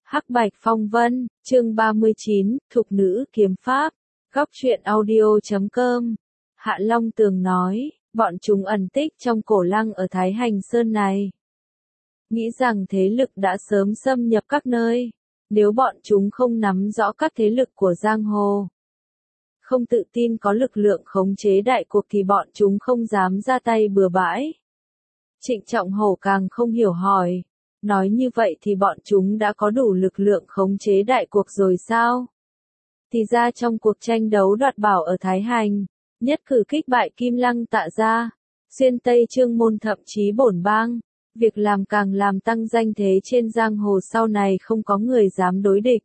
Hắc Bạch Phong Vân, chương 39, Thục Nữ Kiếm Pháp, Góc truyện audio.com. Hạ Long Tường nói, bọn chúng ẩn tích trong cổ lăng ở Thái Hành Sơn này. Nghĩ rằng thế lực đã sớm xâm nhập các nơi, nếu bọn chúng không nắm rõ các thế lực của giang hồ, không tự tin có lực lượng khống chế đại cuộc thì bọn chúng không dám ra tay bừa bãi. Trịnh Trọng Hổ càng không hiểu hỏi, nói như vậy thì bọn chúng đã có đủ lực lượng khống chế đại cuộc rồi sao? Thì ra trong cuộc tranh đấu đoạt bảo ở Thái Hành, nhất cử kích bại Kim Lăng Tạ Gia, xuyên Tây Trương Môn thậm chí Bổn Bang, việc làm càng làm tăng danh thế trên giang hồ, sau này không có người dám đối địch.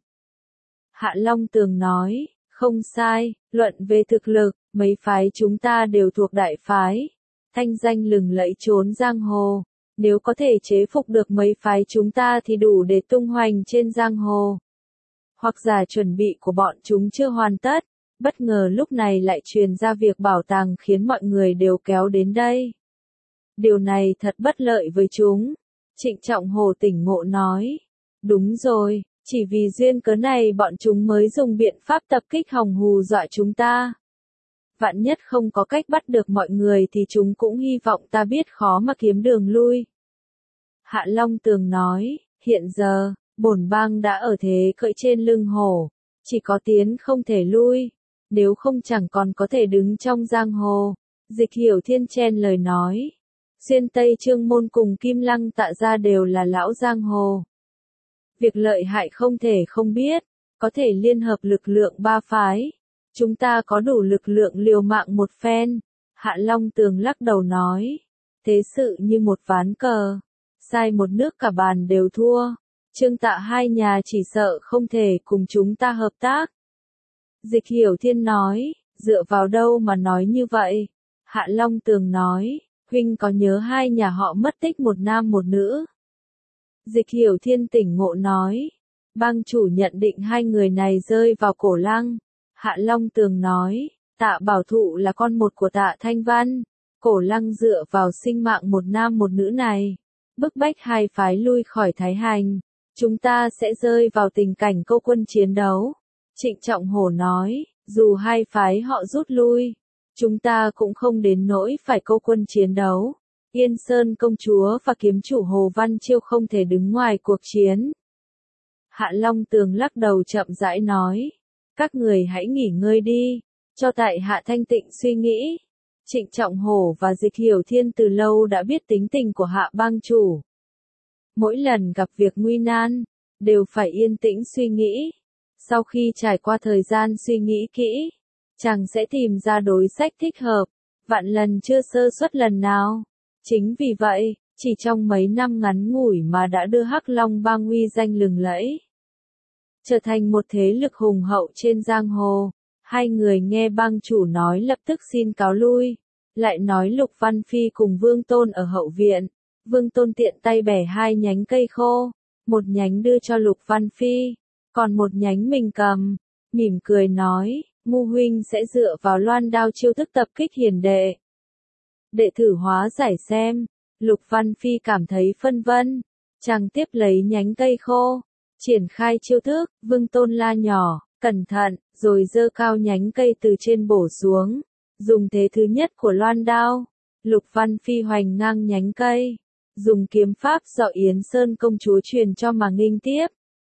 Hạ Long Tường nói, không sai, luận về thực lực, mấy phái chúng ta đều thuộc đại phái, thanh danh lừng lẫy trốn giang hồ. Nếu có thể chế phục được mấy phái chúng ta thì đủ để tung hoành trên giang hồ. Hoặc giả chuẩn bị của bọn chúng chưa hoàn tất, bất ngờ lúc này lại truyền ra việc bảo tàng khiến mọi người đều kéo đến đây. Điều này thật bất lợi với chúng. Trịnh Trọng Hổ tỉnh ngộ nói. Đúng rồi, chỉ vì duyên cớ này bọn chúng mới dùng biện pháp tập kích hòng hù dọa chúng ta. Vạn nhất không có cách bắt được mọi người thì chúng cũng hy vọng ta biết khó mà kiếm đường lui. Hạ Long Tường nói, hiện giờ, Bổn Bang đã ở thế cưỡi trên lưng hổ, chỉ có tiến không thể lui, nếu không chẳng còn có thể đứng trong giang hồ. Dịch Hiểu Thiên chen lời nói, xuyên Tây Trương Môn cùng Kim Lăng Tạ Gia đều là lão giang hồ. Việc lợi hại không thể không biết, có thể liên hợp lực lượng ba phái. Chúng ta có đủ lực lượng liều mạng một phen. Hạ Long Tường lắc đầu nói, thế sự như một ván cờ, sai một nước cả bàn đều thua. Trương Tạ hai nhà chỉ sợ không thể cùng chúng ta hợp tác. Dịch Hiểu Thiên nói, dựa vào đâu mà nói như vậy? Hạ Long Tường nói, huynh có nhớ hai nhà họ mất tích một nam một nữ? Dịch Hiểu Thiên tỉnh ngộ nói, bang chủ nhận định hai người này rơi vào cổ lăng. Hạ Long Tường nói, Tạ Bảo Thụ là con một của Tạ Thanh Văn, cổ lăng dựa vào sinh mạng một nam một nữ này, bức bách hai phái lui khỏi Thái Hành, chúng ta sẽ rơi vào tình cảnh câu quân chiến đấu. Trịnh Trọng Hổ nói, dù hai phái họ rút lui, chúng ta cũng không đến nỗi phải câu quân chiến đấu. Yên Sơn công chúa và kiếm chủ Hồ Văn Chiêu không thể đứng ngoài cuộc chiến. Hạ Long Tường lắc đầu chậm rãi nói, các người hãy nghỉ ngơi đi, cho tại hạ thanh tịnh suy nghĩ. Trịnh Trọng Hổ và Dịch Hiểu Thiên từ lâu đã biết tính tình của Hạ bang chủ. Mỗi lần gặp việc nguy nan, đều phải yên tĩnh suy nghĩ. Sau khi trải qua thời gian suy nghĩ kỹ, chàng sẽ tìm ra đối sách thích hợp, vạn lần chưa sơ suất lần nào. Chính vì vậy, chỉ trong mấy năm ngắn ngủi mà đã đưa Hắc Long Bang uy danh lừng lẫy, trở thành một thế lực hùng hậu trên giang hồ. Hai người nghe bang chủ nói lập tức xin cáo lui, lại nói Lục Văn Phi cùng Vương Tôn ở hậu viện. Vương Tôn tiện tay bẻ hai nhánh cây khô, một nhánh đưa cho Lục Văn Phi, còn một nhánh mình cầm, mỉm cười nói, Ngu huynh sẽ dựa vào loan đao chiêu thức tập kích hiền đệ. Đệ thử hóa giải xem. Lục Văn Phi cảm thấy phân vân, chàng tiếp lấy nhánh cây khô, triển khai chiêu thức. Vương Tôn la nhỏ, cẩn thận, rồi giơ cao nhánh cây từ trên bổ xuống, dùng thế thứ nhất của loan đao. Lục Văn Phi hoành ngang nhánh cây, dùng kiếm pháp do Yến Sơn công chúa truyền cho mà nghênh tiếp.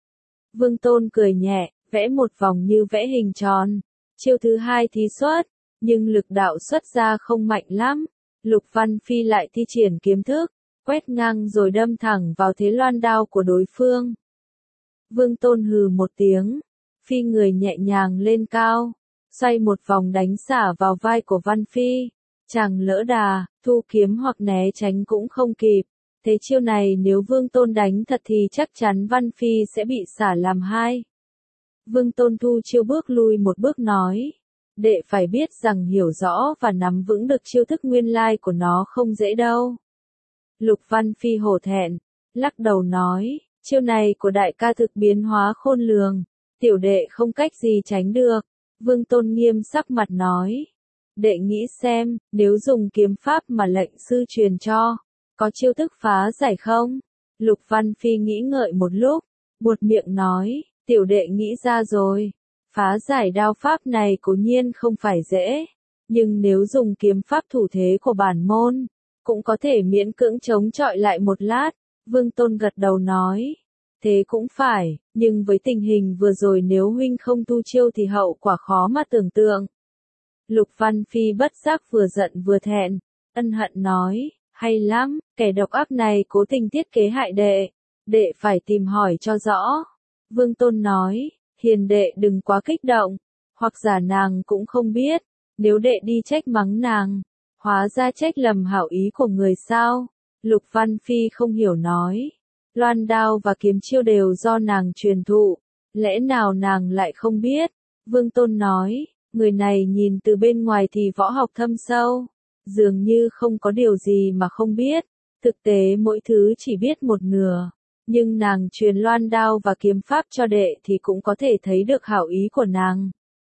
Vương Tôn cười nhẹ, vẽ một vòng như vẽ hình tròn. Chiêu thứ hai thí xuất, nhưng lực đạo xuất ra không mạnh lắm. Lục Văn Phi lại thi triển kiếm thức, quét ngang rồi đâm thẳng vào thế loan đao của đối phương. Vương Tôn hừ một tiếng, phi người nhẹ nhàng lên cao, xoay một vòng đánh xả vào vai của Văn Phi. Chàng lỡ đà, thu kiếm hoặc né tránh cũng không kịp. Thế chiêu này nếu Vương Tôn đánh thật thì chắc chắn Văn Phi sẽ bị xả làm hai. Vương Tôn thu chiêu bước lui một bước nói, đệ phải biết rằng hiểu rõ và nắm vững được chiêu thức nguyên lai của nó không dễ đâu. Lục Văn Phi hổ thẹn, lắc đầu nói, chiêu này của đại ca thực biến hóa khôn lường, tiểu đệ không cách gì tránh được. Vương Tôn nghiêm sắc mặt nói, đệ nghĩ xem, nếu dùng kiếm pháp mà lệnh sư truyền cho, có chiêu thức phá giải không? Lục Văn Phi nghĩ ngợi một lúc, buột miệng nói, tiểu đệ nghĩ ra rồi. Phá giải đao pháp này cố nhiên không phải dễ, nhưng nếu dùng kiếm pháp thủ thế của bản môn, cũng có thể miễn cưỡng chống chọi lại một lát. Vương Tôn gật đầu nói, thế cũng phải, nhưng với tình hình vừa rồi nếu huynh không tu chiêu thì hậu quả khó mà tưởng tượng. Lục Văn Phi bất giác vừa giận vừa thẹn, ân hận nói, hay lắm, kẻ độc ác này cố tình thiết kế hại đệ, đệ phải tìm hỏi cho rõ. Vương Tôn nói, hiền đệ đừng quá kích động, hoặc giả nàng cũng không biết, nếu đệ đi trách mắng nàng, hóa ra trách lầm hảo ý của người sao. Lục Văn Phi không hiểu nói, loan đao và kiếm chiêu đều do nàng truyền thụ, lẽ nào nàng lại không biết? Vương Tôn nói, người này nhìn từ bên ngoài thì võ học thâm sâu, dường như không có điều gì mà không biết, thực tế mỗi thứ chỉ biết một nửa, nhưng nàng truyền loan đao và kiếm pháp cho đệ thì cũng có thể thấy được hảo ý của nàng.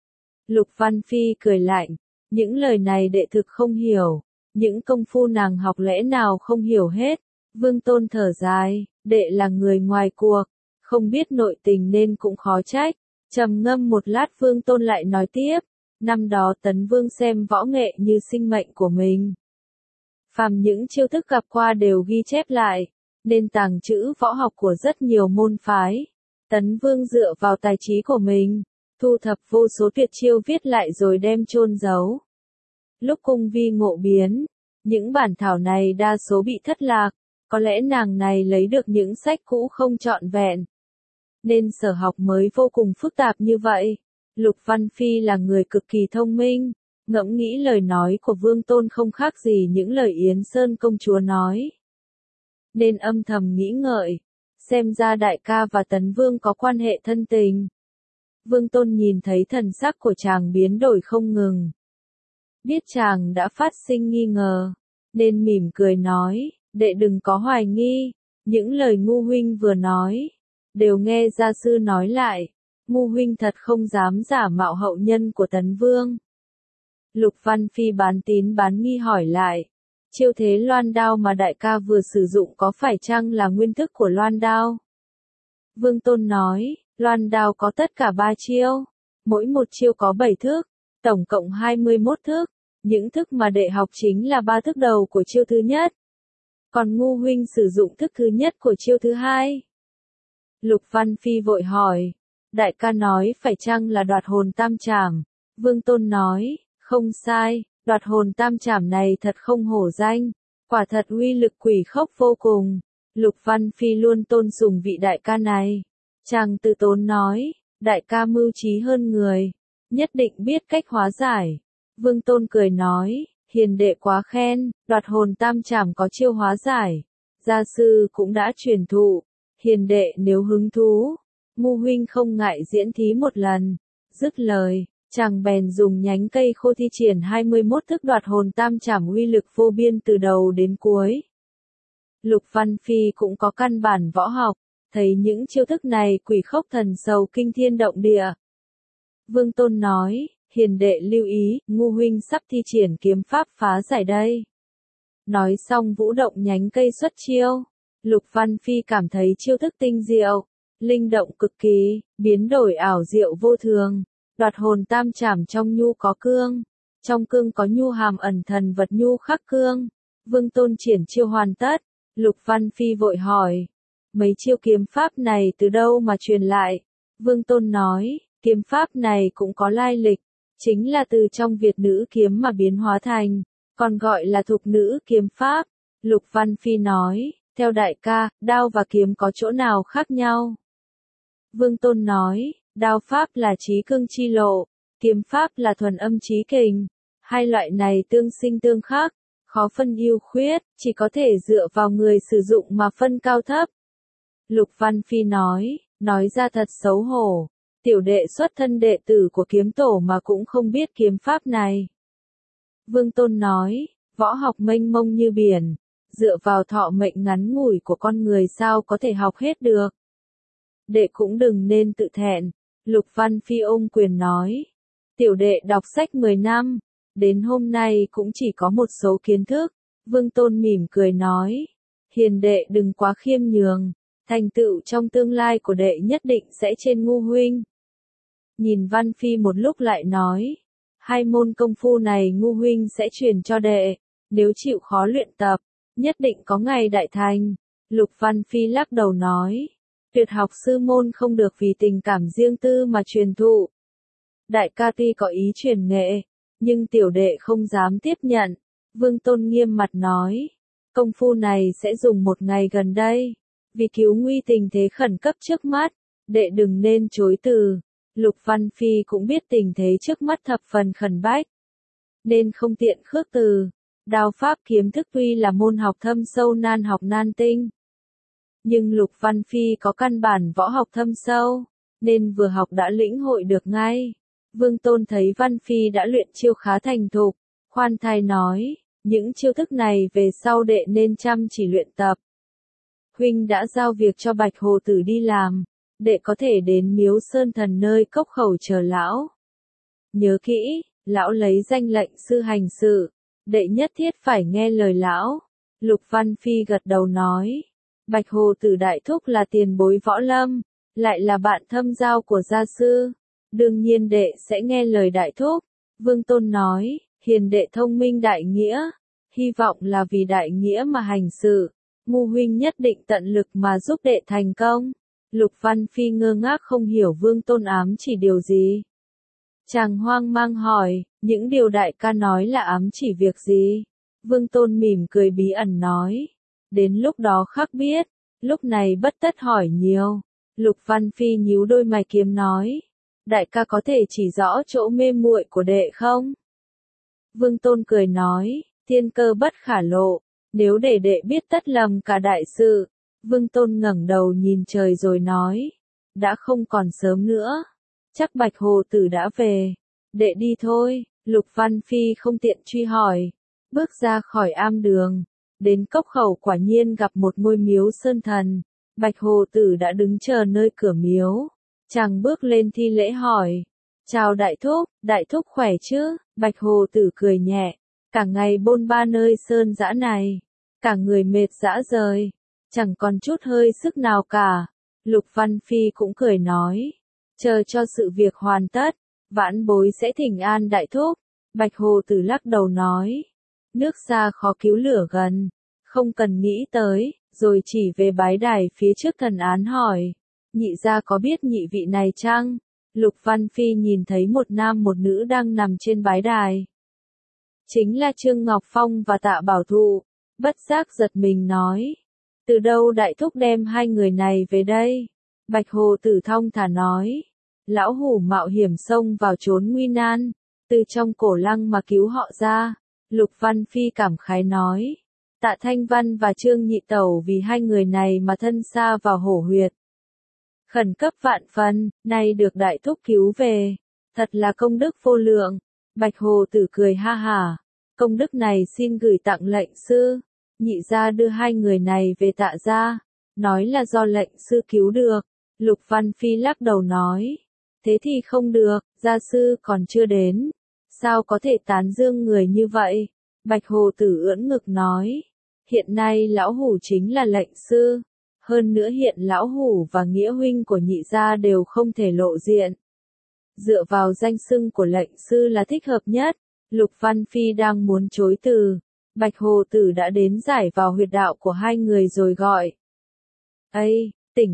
Lục Văn Phi cười lạnh, những lời này đệ thực không hiểu, những công phu nàng học lẽ nào không hiểu hết. Vương Tôn thở dài, đệ là người ngoài cuộc, không biết nội tình nên cũng khó trách. Trầm ngâm một lát Vương Tôn lại nói tiếp, năm đó Tấn Vương xem võ nghệ như sinh mệnh của mình. Phàm những chiêu thức gặp qua đều ghi chép lại, nên tàng trữ võ học của rất nhiều môn phái. Tấn Vương dựa vào tài trí của mình, thu thập vô số tuyệt chiêu viết lại rồi đem chôn giấu. Lúc cung vi ngộ biến, những bản thảo này đa số bị thất lạc, có lẽ nàng này lấy được những sách cũ không trọn vẹn, nên sở học mới vô cùng phức tạp như vậy. Lục Văn Phi là người cực kỳ thông minh, ngẫm nghĩ lời nói của Vương Tôn không khác gì những lời Yến Sơn công chúa nói, nên âm thầm nghĩ ngợi, xem ra đại ca và Tấn Vương có quan hệ thân tình. Vương Tôn nhìn thấy thần sắc của chàng biến đổi không ngừng, biết chàng đã phát sinh nghi ngờ, nên mỉm cười nói, đệ đừng có hoài nghi, những lời Ngu huynh vừa nói, đều nghe gia sư nói lại, Ngu huynh thật không dám giả mạo hậu nhân của Tấn Vương. Lục Văn Phi bán tín bán nghi hỏi lại, chiêu thế loan đao mà đại ca vừa sử dụng có phải chăng là nguyên thức của loan đao? Vương Tôn nói, loan đao có tất cả 3 chiêu, mỗi một chiêu có 7 thức, tổng cộng 21 thức, những thức mà đệ học chính là 3 thức đầu của chiêu thứ nhất. Còn Ngu huynh sử dụng thức thứ nhất của chiêu thứ hai. Lục Văn Phi vội hỏi, đại ca nói phải chăng là đoạt hồn tam trảm? Vương Tôn nói, không sai, đoạt hồn tam trảm này thật không hổ danh, quả thật uy lực quỷ khốc vô cùng. Lục Văn Phi luôn tôn sùng vị đại ca này. Chàng tự tốn nói, đại ca mưu trí hơn người, nhất định biết cách hóa giải. Vương Tôn cười nói, hiền đệ quá khen, đoạt hồn tam trảm có chiêu hóa giải, gia sư cũng đã truyền thụ, hiền đệ nếu hứng thú, Ngu huynh không ngại diễn thí một lần. Dứt lời, chàng bèn dùng nhánh cây khô thi triển 21 thức đoạt hồn tam trảm uy lực vô biên từ đầu đến cuối. Lục Văn Phi cũng có căn bản võ học, thấy những chiêu thức này quỷ khốc thần sầu kinh thiên động địa. Vương Tôn nói, hiền đệ lưu ý, Ngu huynh sắp thi triển kiếm pháp phá giải đây. Nói xong vũ động nhánh cây xuất chiêu. Lục Văn Phi cảm thấy chiêu thức tinh diệu, linh động cực kỳ, biến đổi ảo diệu vô thường. Đoạt hồn tam trảm trong nhu có cương, trong cương có nhu hàm ẩn thần vật nhu khắc cương. Vương Tôn triển chiêu hoàn tất, Lục Văn Phi vội hỏi, mấy chiêu kiếm pháp này từ đâu mà truyền lại? Vương Tôn nói, kiếm pháp này cũng có lai lịch, chính là từ trong Việt nữ kiếm mà biến hóa thành, còn gọi là thục nữ kiếm pháp. Lục Văn Phi nói, theo đại ca, đao và kiếm có chỗ nào khác nhau? Vương Tôn nói, đao pháp là trí cương chi lộ, kiếm pháp là thuần âm trí kình, hai loại này tương sinh tương khắc, khó phân ưu khuyết, chỉ có thể dựa vào người sử dụng mà phân cao thấp. Lục Văn Phi nói ra thật xấu hổ, tiểu đệ xuất thân đệ tử của kiếm tổ mà cũng không biết kiếm pháp này. Vương Tôn nói, võ học mênh mông như biển, dựa vào thọ mệnh ngắn ngủi của con người sao có thể học hết được. Đệ cũng đừng nên tự thẹn. Lục Văn Phi ôm quyền nói, tiểu đệ đọc sách 10 năm, đến hôm nay cũng chỉ có một số kiến thức. Vương Tôn mỉm cười nói, hiền đệ đừng quá khiêm nhường, Thành tựu trong tương lai của đệ nhất định sẽ trên Ngu huynh. Nhìn Văn Phi một lúc lại nói, hai môn công phu này Ngu huynh sẽ truyền cho đệ, nếu chịu khó luyện tập, nhất định có ngày đại thành. Lục Văn Phi lắc đầu nói, tuyệt học sư môn không được vì tình cảm riêng tư mà truyền thụ. Đại ca tuy có ý truyền nghệ, nhưng tiểu đệ không dám tiếp nhận. Vương Tôn nghiêm mặt nói, công phu này sẽ dùng một ngày gần đây, vì cứu nguy tình thế khẩn cấp trước mắt, đệ đừng nên chối từ. Lục Văn Phi cũng biết tình thế trước mắt thập phần khẩn bách, nên không tiện khước từ. Đao pháp kiếm thức tuy là môn học thâm sâu nan học nan tinh, nhưng Lục Văn Phi có căn bản võ học thâm sâu, nên vừa học đã lĩnh hội được ngay. Vương Tôn thấy Văn Phi đã luyện chiêu khá thành thục, khoan thai nói, những chiêu thức này về sau đệ nên chăm chỉ luyện tập. Huynh đã giao việc cho Bạch Hồ Tử đi làm, đệ có thể đến Miếu Sơn Thần nơi cốc khẩu chờ lão. Nhớ kỹ, lão lấy danh lệnh sư hành sự, đệ nhất thiết phải nghe lời lão. Lục Văn Phi gật đầu nói, Bạch Hồ Tử đại thúc là tiền bối võ lâm, lại là bạn thâm giao của gia sư, đương nhiên đệ sẽ nghe lời đại thúc. Vương Tôn nói, hiền đệ thông minh đại nghĩa, hy vọng là vì đại nghĩa mà hành sự, Ngu huynh nhất định tận lực mà giúp đệ thành công. Lục Văn Phi ngơ ngác không hiểu Vương Tôn ám chỉ điều gì. Chàng hoang mang hỏi, những điều đại ca nói là ám chỉ việc gì? Vương Tôn mỉm cười bí ẩn nói, đến lúc đó khắc biết, lúc này bất tất hỏi nhiều. Lục Văn Phi nhíu đôi mày kiếm nói, đại ca có thể chỉ rõ chỗ mê muội của đệ không? Vương Tôn cười nói, thiên cơ bất khả lộ, nếu để đệ biết tất lầm cả đại sự. Vương Tôn ngẩng đầu nhìn trời rồi nói, đã không còn sớm nữa, chắc Bạch Hồ Tử đã về, đệ đi thôi. Lục Văn Phi không tiện truy hỏi, bước ra khỏi am đường, đến cốc khẩu quả nhiên gặp một ngôi miếu sơn thần, Bạch Hồ Tử đã đứng chờ nơi cửa miếu. Chàng bước lên thi lễ hỏi, chào đại thúc khỏe chứ? Bạch Hồ Tử cười nhẹ, cả ngày bôn ba nơi sơn dã này, cả người mệt rã rời, chẳng còn chút hơi sức nào cả. Lục Văn Phi cũng cười nói, chờ cho sự việc hoàn tất, vãn bối sẽ thỉnh an đại thúc. Bạch Hồ Tử lắc đầu nói, nước xa khó cứu lửa gần, không cần nghĩ tới, rồi chỉ về bái đài phía trước thần án hỏi, nhị gia có biết nhị vị này chăng? Lục Văn Phi nhìn thấy một nam một nữ đang nằm trên bái đài. Chính là Trương Ngọc Phong và Tạ Bảo Thụ, bất giác giật mình nói, từ đâu đại thúc đem hai người này về đây? Bạch Hồ Tử thong thả nói, lão hủ mạo hiểm xông vào trốn nguy nan, từ trong cổ lăng mà cứu họ ra. Lục Văn Phi cảm khái nói, Tạ Thanh Văn và Trương Nhị Tẩu vì hai người này mà thân xa vào hổ huyệt. Khẩn cấp vạn phần, nay được đại thúc cứu về, thật là công đức vô lượng. Bạch Hồ Tử cười ha hả, công đức này xin gửi tặng lệnh sư. Nhị gia đưa hai người này về Tạ gia, nói là do lệnh sư cứu được. Lục Văn Phi lắc đầu nói, thế thì không được, gia sư còn chưa đến, sao có thể tán dương người như vậy? Bạch Hồ Tử ưỡn ngực nói, hiện nay lão hủ chính là lệnh sư, hơn nữa hiện lão hủ và nghĩa huynh của nhị gia đều không thể lộ diện. Dựa vào danh xưng của lệnh sư là thích hợp nhất. Lục Văn Phi đang muốn chối từ, Bạch Hồ Tử đã đến giải vào huyệt đạo của hai người rồi gọi. Ây,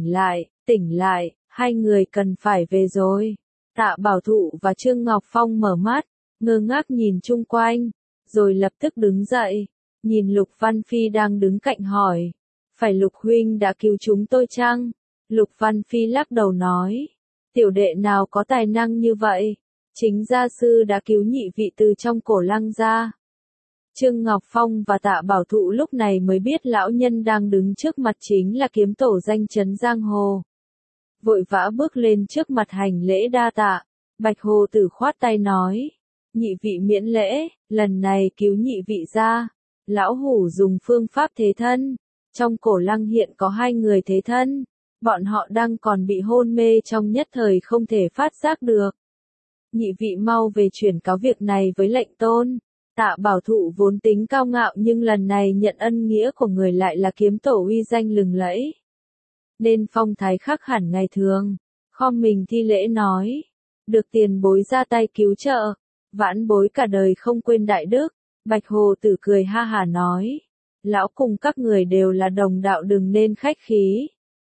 tỉnh lại, hai người cần phải về rồi. Tạ Bảo Thụ và Trương Ngọc Phong mở mắt, ngơ ngác nhìn chung quanh, rồi lập tức đứng dậy, nhìn Lục Văn Phi đang đứng cạnh hỏi, phải Lục huynh đã cứu chúng tôi chăng? Lục Văn Phi lắc đầu nói, tiểu đệ nào có tài năng như vậy, chính gia sư đã cứu nhị vị từ trong cổ lăng ra. Trương Ngọc Phong và Tạ Bảo Thụ lúc này mới biết lão nhân đang đứng trước mặt chính là kiếm tổ danh chấn giang hồ. Vội vã bước lên trước mặt hành lễ đa tạ. Bạch Hồ Tử khoát tay nói, nhị vị miễn lễ, lần này cứu nhị vị ra, lão hủ dùng phương pháp thế thân. Trong cổ lăng hiện có hai người thế thân, bọn họ đang còn bị hôn mê trong nhất thời không thể phát giác được. Nhị vị mau về chuyển cáo việc này với lệnh tôn. Tạ Bảo Thụ vốn tính cao ngạo nhưng lần này nhận ân nghĩa của người lại là kiếm tổ uy danh lừng lẫy. nên phong thái khác hẳn ngày thường, khom mình thi lễ nói, được tiền bối ra tay cứu trợ, vãn bối cả đời không quên đại đức. Bạch Hồ Tử cười ha hả nói, lão cùng các người đều là đồng đạo đừng nên khách khí.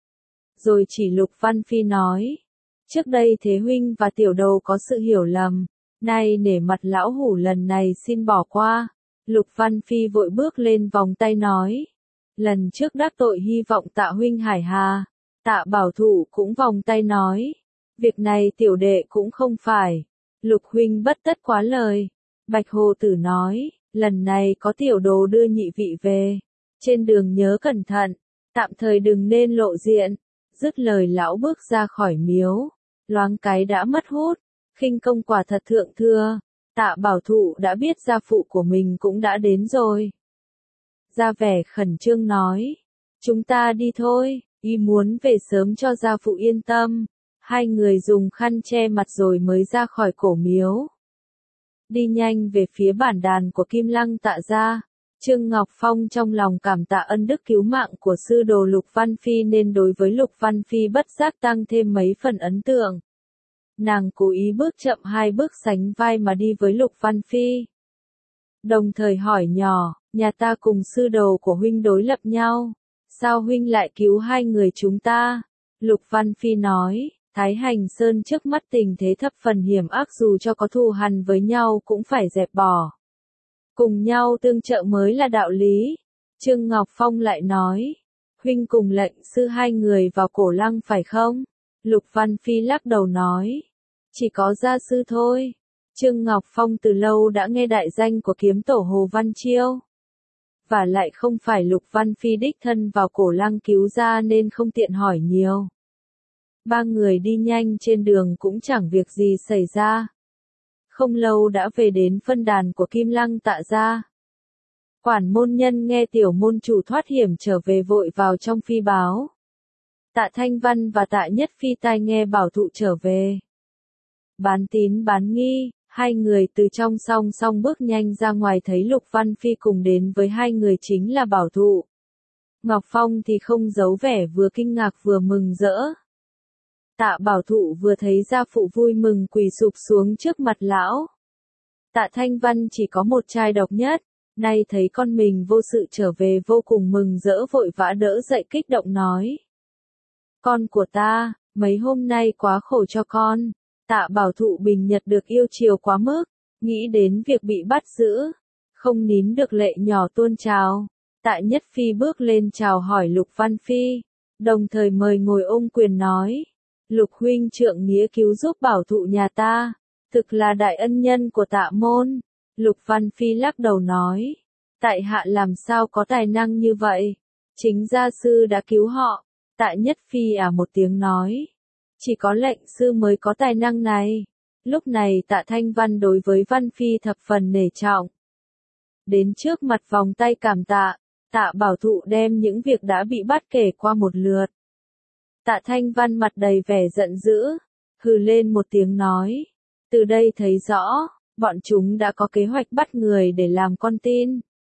Rồi chỉ Lục Văn Phi nói, trước đây Thế huynh và tiểu đầu có sự hiểu lầm, nay nể mặt lão hủ lần này xin bỏ qua. Lục Văn Phi vội bước lên vòng tay nói, lần trước đắc tội hy vọng Tạ huynh hải hà. Tạ Bảo Thụ cũng vòng tay nói, việc này tiểu đệ cũng không phải. Lục huynh bất tất quá lời. Bạch Hồ Tử nói, lần này có tiểu đồ đưa nhị vị về, trên đường nhớ cẩn thận, tạm thời đừng nên lộ diện. Dứt lời lão bước ra khỏi miếu, loáng cái đã mất hút, khinh công quả thật thượng thừa. Tạ Bảo Thụ đã biết gia phụ của mình cũng đã đến rồi. Ra vẻ khẩn trương nói, chúng ta đi thôi, y muốn về sớm cho gia phụ yên tâm. Hai người dùng khăn che mặt rồi mới ra khỏi cổ miếu. Đi nhanh về phía bản đàn của Kim Lăng Tạ gia. Trương Ngọc Phong trong lòng cảm tạ ân đức cứu mạng của sư đồ Lục Văn Phi nên đối với Lục Văn Phi bất giác tăng thêm mấy phần ấn tượng. Nàng cố ý bước chậm 2 bước sánh vai mà đi với Lục Văn Phi. Đồng thời hỏi nhỏ, nhà ta cùng sư đồ của huynh đối lập nhau, sao huynh lại cứu hai người chúng ta? Lục Văn Phi nói, Thái Hành Sơn trước mắt tình thế thập phần hiểm ác dù cho có thù hằn với nhau cũng phải dẹp bỏ. Cùng nhau tương trợ mới là đạo lý. Trương Ngọc Phong lại nói, huynh cùng lệnh sư hai người vào cổ lăng phải không? Lục Văn Phi lắc đầu nói, chỉ có gia sư thôi. Trương Ngọc Phong từ lâu đã nghe đại danh của kiếm tổ Hồ Văn Chiêu. Và lại không phải Lục Văn Phi đích thân vào cổ lăng cứu ra nên không tiện hỏi nhiều. Ba người đi nhanh trên đường cũng chẳng việc gì xảy ra. Không lâu đã về đến phân đàn của Kim Lăng Tạ gia. Quản môn nhân nghe tiểu môn chủ thoát hiểm trở về vội vào trong phi báo. Tạ Thanh Văn và Tạ Nhất Phi tai nghe Bảo Thụ trở về. Bán tín bán nghi, hai người từ trong song song bước nhanh ra ngoài thấy Lục Văn Phi cùng đến với hai người chính là Bảo Thụ. Ngọc Phong thì không giấu vẻ vừa kinh ngạc vừa mừng rỡ. Tạ Bảo Thụ vừa thấy gia phụ vui mừng quỳ sụp xuống trước mặt lão. Tạ Thanh Văn chỉ có một trai độc nhất, nay thấy con mình vô sự trở về vô cùng mừng rỡ vội vã đỡ dậy kích động nói. Con của ta, mấy hôm nay quá khổ cho con. Tạ Bảo Thụ bình nhật được yêu chiều quá mức, nghĩ đến việc bị bắt giữ, không nín được lệ nhỏ tuôn trào. Tạ Nhất Phi bước lên chào hỏi Lục Văn Phi, đồng thời mời ngồi ôm quyền nói. Lục huynh trượng nghĩa cứu giúp Bảo Thụ nhà ta, thực là đại ân nhân của Tạ môn. Lục Văn Phi lắc đầu nói, tại hạ làm sao có tài năng như vậy, chính gia sư đã cứu họ. Tạ Nhất Phi một tiếng nói, chỉ có lệnh sư mới có tài năng này. Lúc này Tạ Thanh Văn đối với Văn Phi thập phần nể trọng. Đến trước mặt vòng tay cảm tạ, Tạ Bảo Thụ đem những việc đã bị bắt kể qua một lượt. Tạ Thanh Văn mặt đầy vẻ giận dữ, hừ lên một tiếng nói, từ đây thấy rõ, bọn chúng đã có kế hoạch bắt người để làm con tin.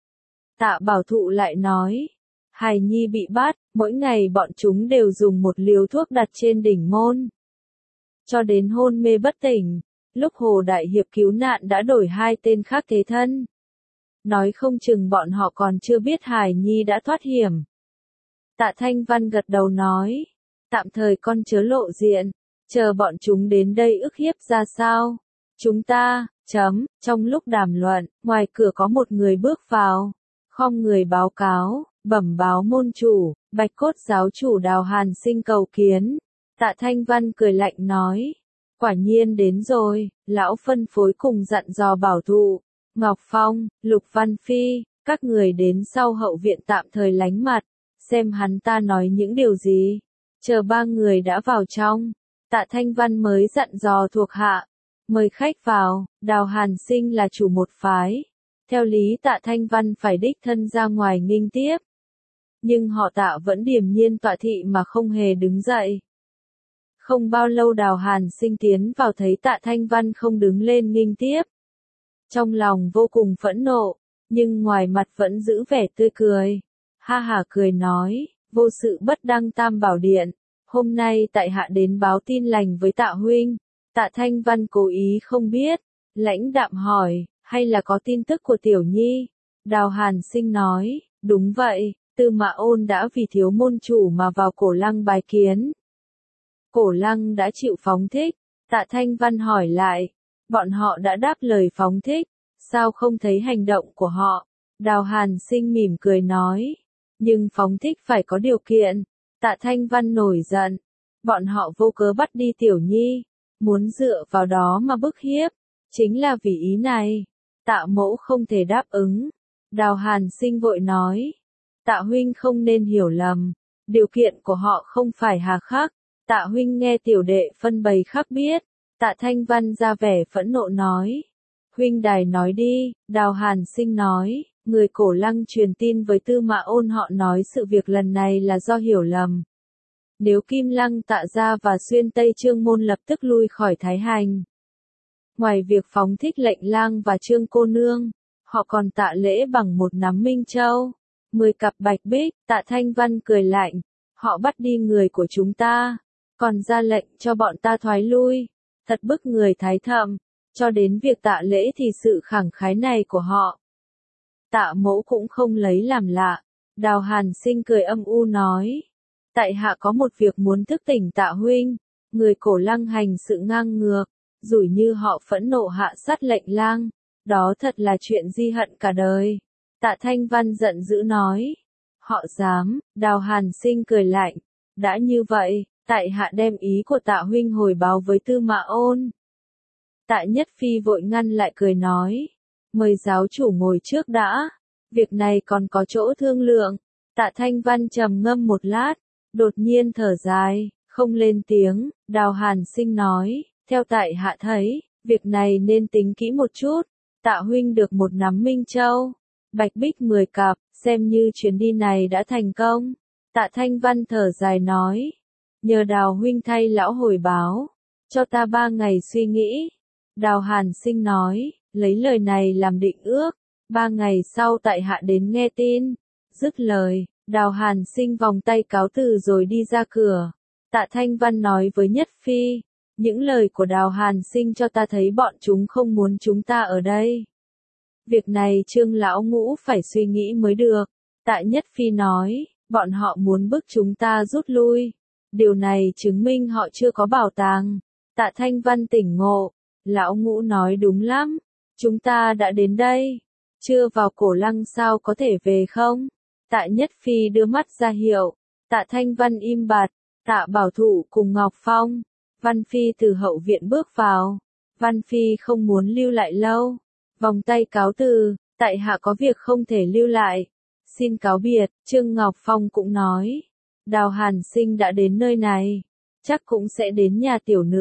Tạ Bảo Thụ lại nói, hài nhi bị bắt, mỗi ngày bọn chúng đều dùng một liều thuốc đặt trên đỉnh môn. Cho đến hôn mê bất tỉnh, lúc Hồ Đại Hiệp cứu nạn đã đổi 2 tên khác thế thân. Nói không chừng bọn họ còn chưa biết hài nhi đã thoát hiểm. Tạ Thanh Văn gật đầu nói, tạm thời con chớ lộ diện, chờ bọn chúng đến đây ức hiếp ra sao. Chúng ta, trong lúc đàm luận, ngoài cửa có một người bước vào, khom người báo cáo, bẩm báo môn chủ, Bạch Cốt giáo chủ Đào Hàn Sinh cầu kiến. Tạ Thanh Văn cười lạnh nói, quả nhiên đến rồi, lão phân phối cùng dặn dò Bảo Thụ, Ngọc Phong, Lục Văn Phi, các người đến sau hậu viện tạm thời lánh mặt, xem hắn ta nói những điều gì. Chờ 3 người đã vào trong, Tạ Thanh Văn mới dặn dò thuộc hạ, mời khách vào. Đào Hàn Sinh là chủ một phái, theo lý Tạ Thanh Văn phải đích thân ra ngoài nghênh tiếp. Nhưng họ Tạ vẫn điềm nhiên tọa thị mà không hề đứng dậy. Không bao lâu Đào Hàn Sinh tiến vào thấy Tạ Thanh Văn không đứng lên nghênh tiếp. Trong lòng vô cùng phẫn nộ, nhưng ngoài mặt vẫn giữ vẻ tươi cười. Ha hả cười nói, vô sự bất đăng tam bảo điện. Hôm nay tại hạ đến báo tin lành với Tạ huynh. Tạ Thanh Văn cố ý không biết, lãnh đạm hỏi, hay là có tin tức của Tiểu Nhi? Đào Hàn Sinh nói, đúng vậy, Tư Mã Ôn đã vì thiếu môn chủ mà vào Cổ Lăng bái kiến. Cổ Lăng đã chịu phóng thích. Tạ Thanh Văn hỏi lại, bọn họ đã đáp lời phóng thích, sao không thấy hành động của họ? Đào Hàn Sinh mỉm cười nói, nhưng phóng thích phải có điều kiện. Tạ Thanh Văn nổi giận, bọn họ vô cớ bắt đi Tiểu Nhi, muốn dựa vào đó mà bức hiếp, chính là vì ý này. Tạ mẫu không thể đáp ứng. Đào Hàn Sinh vội nói, Tạ huynh không nên hiểu lầm, điều kiện của họ không phải hà khắc. Tạ huynh nghe tiểu đệ phân bày khác biết. Tạ Thanh Văn ra vẻ phẫn nộ nói, huynh đài nói đi. Đào Hàn Sinh nói, người Cổ Lăng truyền tin với Tư Mã Ôn, họ nói sự việc lần này là do hiểu lầm. Nếu Kim Lăng, Tạ gia và Xuyên Tây Trương môn lập tức lui khỏi Thái Hành, ngoài việc phóng thích Lệnh Lang và Trương cô nương, họ còn tạ lễ bằng một nắm Minh Châu, 10 cặp bạch bích. Tạ Thanh Văn cười lạnh, họ bắt đi người của chúng ta, còn ra lệnh cho bọn ta thoái lui, thật bức người Thái Thậm. Cho đến việc tạ lễ thì sự khẳng khái này của họ, Tạ mẫu cũng không lấy làm lạ. Đào Hàn Sinh cười âm u nói, tại hạ có một việc muốn thức tỉnh Tạ huynh. Người Cổ Lăng hành sự ngang ngược, rủi như họ phẫn nộ hạ sát Lệnh Lang, đó thật là chuyện di hận cả đời. Tạ Thanh Văn giận dữ nói, họ dám? Đào Hàn Sinh cười lạnh, đã như vậy, tại hạ đem ý của Tạ huynh hồi báo với Tư Mã Ôn. Tạ Nhất Phi vội ngăn lại cười nói, mời giáo chủ ngồi trước đã, việc này còn có chỗ thương lượng. Tạ Thanh Văn trầm ngâm một lát, đột nhiên thở dài, không lên tiếng. Đào Hàn Sinh nói, theo tại hạ thấy, việc này nên tính kỹ một chút. Tạ huynh được một nắm Minh Châu, bạch bích 10 cặp, xem như chuyến đi này đã thành công. Tạ Thanh Văn thở dài nói, nhờ Đào huynh thay lão hồi báo, cho ta 3 ngày suy nghĩ. Đào Hàn Sinh nói, lấy lời này làm định ước, 3 ngày sau tại hạ đến nghe tin. Dứt lời, Đào Hàn Sinh vòng tay cáo từ rồi đi ra cửa. Tạ Thanh Văn nói với Nhất Phi, những lời của Đào Hàn Sinh cho ta thấy bọn chúng không muốn chúng ta ở đây. Việc này Trương lão ngũ phải suy nghĩ mới được. Tạ Nhất Phi nói, bọn họ muốn bức chúng ta rút lui. Điều này chứng minh họ chưa có bảo tàng. Tạ Thanh Văn tỉnh ngộ, lão ngũ nói đúng lắm, chúng ta đã đến đây, chưa vào Cổ Lăng sao có thể về không? Tạ Nhất Phi đưa mắt ra hiệu, Tạ Thanh Văn im bặt. Tạ Bảo Thụ cùng Ngọc Phong, Văn Phi từ hậu viện bước vào. Văn Phi không muốn lưu lại lâu, vòng tay cáo từ, tại hạ có việc không thể lưu lại, xin cáo biệt. Trương Ngọc Phong cũng nói, Đào Hàn Sinh đã đến nơi này, chắc cũng sẽ đến nhà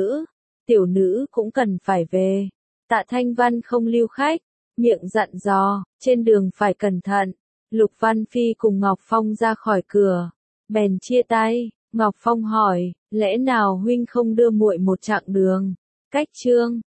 tiểu nữ cũng cần phải về. Tạ Thanh Văn không lưu khách, miệng dặn dò, trên đường phải cẩn thận. Lục Văn Phi cùng Ngọc Phong ra khỏi cửa, bèn chia tay. Ngọc Phong hỏi, lẽ nào huynh không đưa muội một chặng đường? Cách Trương